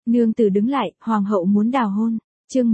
Nương tử đứng lại, hoàng hậu muốn đào hôn. Chương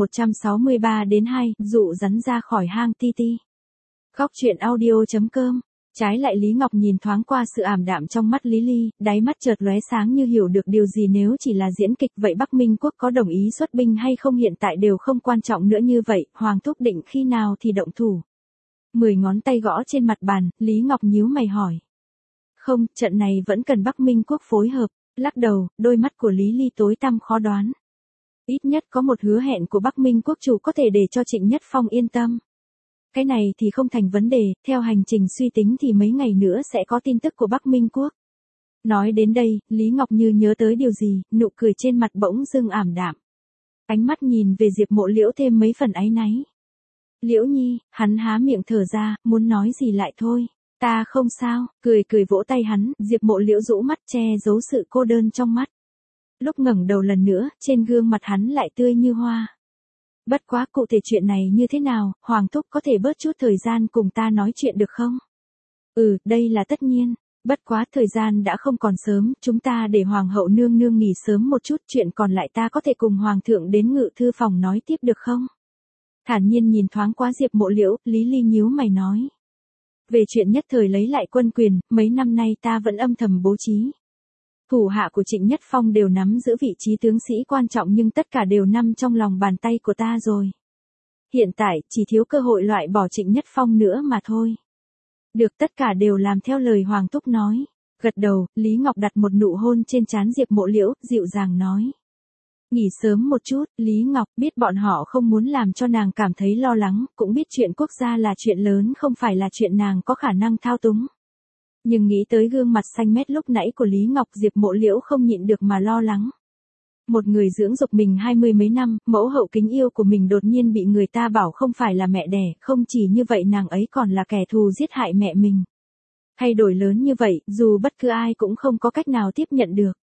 163-2, dụ rắn ra khỏi hang ti ti. Góc truyện audio.com. Trái lại Lý Ngọc nhìn thoáng qua sự ảm đạm trong mắt Lý Ly, đáy mắt chợt lóe sáng như hiểu được điều gì. Nếu chỉ là diễn kịch vậy Bắc Minh quốc có đồng ý xuất binh hay không hiện tại đều không quan trọng nữa, như vậy hoàng thúc định khi nào thì động thủ. 10 ngón tay gõ trên mặt bàn, Lý Ngọc nhíu mày hỏi. Không, trận này vẫn cần Bắc Minh quốc phối hợp. Lắc đầu, đôi mắt của Lý Ly tối tăm khó đoán. Ít nhất có một hứa hẹn của Bắc Minh quốc chủ có thể để cho Trịnh Nhất Phong yên tâm. Cái này thì không thành vấn đề, theo hành trình suy tính thì mấy ngày nữa sẽ có tin tức của Bắc Minh quốc. Nói đến đây, Lý Ngọc như nhớ tới điều gì, nụ cười trên mặt bỗng dưng ảm đạm. Ánh mắt nhìn về Diệp Mộ Liễu thêm mấy phần áy náy. Liễu Nhi, hắn há miệng thở ra, muốn nói gì lại thôi. Ta không sao, cười vỗ tay hắn, Diệp Mộ Liễu rũ mắt che giấu sự cô đơn trong mắt. Lúc ngẩng đầu lần nữa, trên gương mặt hắn lại tươi như hoa. Bất quá cụ thể chuyện này như thế nào, Hoàng thúc có thể bớt chút thời gian cùng ta nói chuyện được không? Đây là tất nhiên. Bất quá thời gian đã không còn sớm, chúng ta để Hoàng hậu nương nương nghỉ sớm một chút, chuyện còn lại ta có thể cùng Hoàng thượng đến ngự thư phòng nói tiếp được không? Thản nhiên nhìn thoáng qua Diệp Mộ Liễu, Lý Ly nhíu mày nói. Về chuyện nhất thời lấy lại quân quyền, mấy năm nay ta vẫn âm thầm bố trí. Thủ hạ của Trịnh Nhất Phong đều nắm giữ vị trí tướng sĩ quan trọng nhưng tất cả đều nằm trong lòng bàn tay của ta rồi. Hiện tại, chỉ thiếu cơ hội loại bỏ Trịnh Nhất Phong nữa mà thôi. Được, tất cả đều làm theo lời Hoàng thúc nói. Gật đầu, Lý Ngọc đặt một nụ hôn trên trán Diệp Mộ Liễu, dịu dàng nói. Nghỉ sớm một chút, Lý Ngọc biết bọn họ không muốn làm cho nàng cảm thấy lo lắng, cũng biết chuyện quốc gia là chuyện lớn không phải là chuyện nàng có khả năng thao túng. Nhưng nghĩ tới gương mặt xanh mét lúc nãy của Lý Ngọc, Diệp Mộ Liễu không nhịn được mà lo lắng. Một người dưỡng dục mình 20 mấy năm, mẫu hậu kính yêu của mình đột nhiên bị người ta bảo không phải là mẹ đẻ, không chỉ như vậy nàng ấy còn là kẻ thù giết hại mẹ mình. Thay đổi lớn như vậy, dù bất cứ ai cũng không có cách nào tiếp nhận được.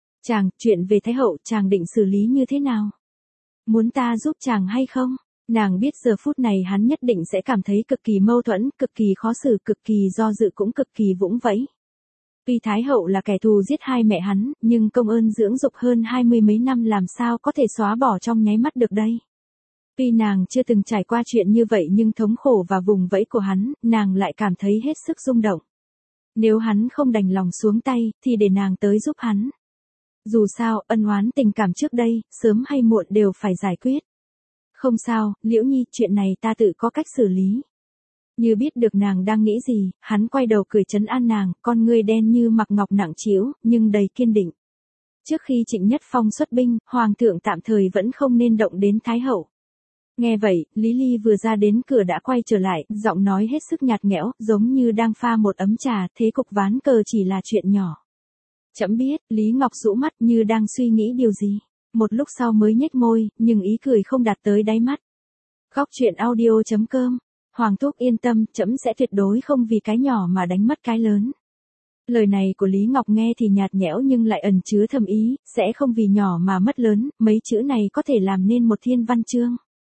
Chuyện về Thái hậu, chàng định xử lý như thế nào? Muốn ta giúp chàng hay không? Nàng biết giờ phút này hắn nhất định sẽ cảm thấy cực kỳ mâu thuẫn, cực kỳ khó xử, cực kỳ do dự cũng cực kỳ vũng vẫy. Tuy Thái hậu là kẻ thù giết hai mẹ hắn, nhưng công ơn dưỡng dục hơn 20 mấy năm làm sao có thể xóa bỏ trong nháy mắt được đây. Tuy nàng chưa từng trải qua chuyện như vậy nhưng thống khổ và vùng vẫy của hắn, nàng lại cảm thấy hết sức rung động. Nếu hắn không đành lòng xuống tay, thì để nàng tới giúp hắn. Dù sao, ân oán tình cảm trước đây, sớm hay muộn đều phải giải quyết. Không sao, Liễu Nhi, chuyện này ta tự có cách xử lý. Như biết được nàng đang nghĩ gì, hắn quay đầu cười trấn an nàng, con ngươi đen như mặc ngọc nặng trĩu, nhưng đầy kiên định. Trước khi Trịnh Nhất Phong xuất binh, Hoàng thượng tạm thời vẫn không nên động đến Thái hậu. Nghe vậy, Lý Ly vừa ra đến cửa đã quay trở lại, giọng nói hết sức nhạt nhẽo, giống như đang pha một ấm trà, thế cục ván cờ chỉ là chuyện nhỏ. Chậm biết, Lý Ngọc rũ mắt như đang suy nghĩ điều gì. Một lúc sau mới nhếch môi, nhưng ý cười không đạt tới đáy mắt. Góc truyện audio.com. Hoàng thúc yên tâm, trẫm sẽ tuyệt đối không vì cái nhỏ mà đánh mất cái lớn. Lời này của Lý Ngọc nghe thì nhạt nhẽo nhưng lại ẩn chứa thâm ý, sẽ không vì nhỏ mà mất lớn, mấy chữ này có thể làm nên một thiên văn chương.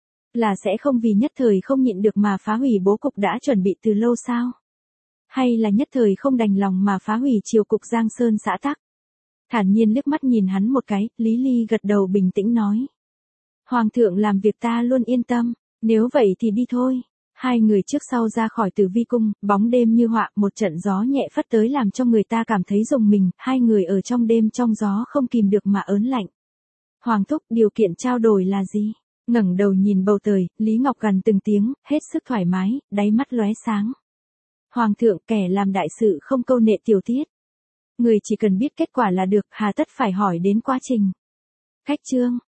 Là sẽ không vì nhất thời không nhịn được mà phá hủy bố cục đã chuẩn bị từ lâu sao? Hay là nhất thời không đành lòng mà phá hủy triều cục Giang Sơn xã tắc? Thản nhiên liếc mắt nhìn hắn một cái, Lý Ly gật đầu bình tĩnh nói. Hoàng thượng làm việc ta luôn yên tâm, nếu vậy thì đi thôi. Hai người trước sau ra khỏi Tử Vi cung, bóng đêm như họa, một trận gió nhẹ phất tới làm cho người ta cảm thấy rùng mình, hai người ở trong đêm trong gió không kìm được mà ớn lạnh. Hoàng thúc, điều kiện trao đổi là gì? Ngẩng đầu nhìn bầu trời, Lý Ngọc gằn từng tiếng, hết sức thoải mái, đáy mắt lóe sáng. Hoàng thượng, kẻ làm đại sự không câu nệ tiểu tiết. Người chỉ cần biết kết quả là được, hà tất phải hỏi đến quá trình. Khách chương.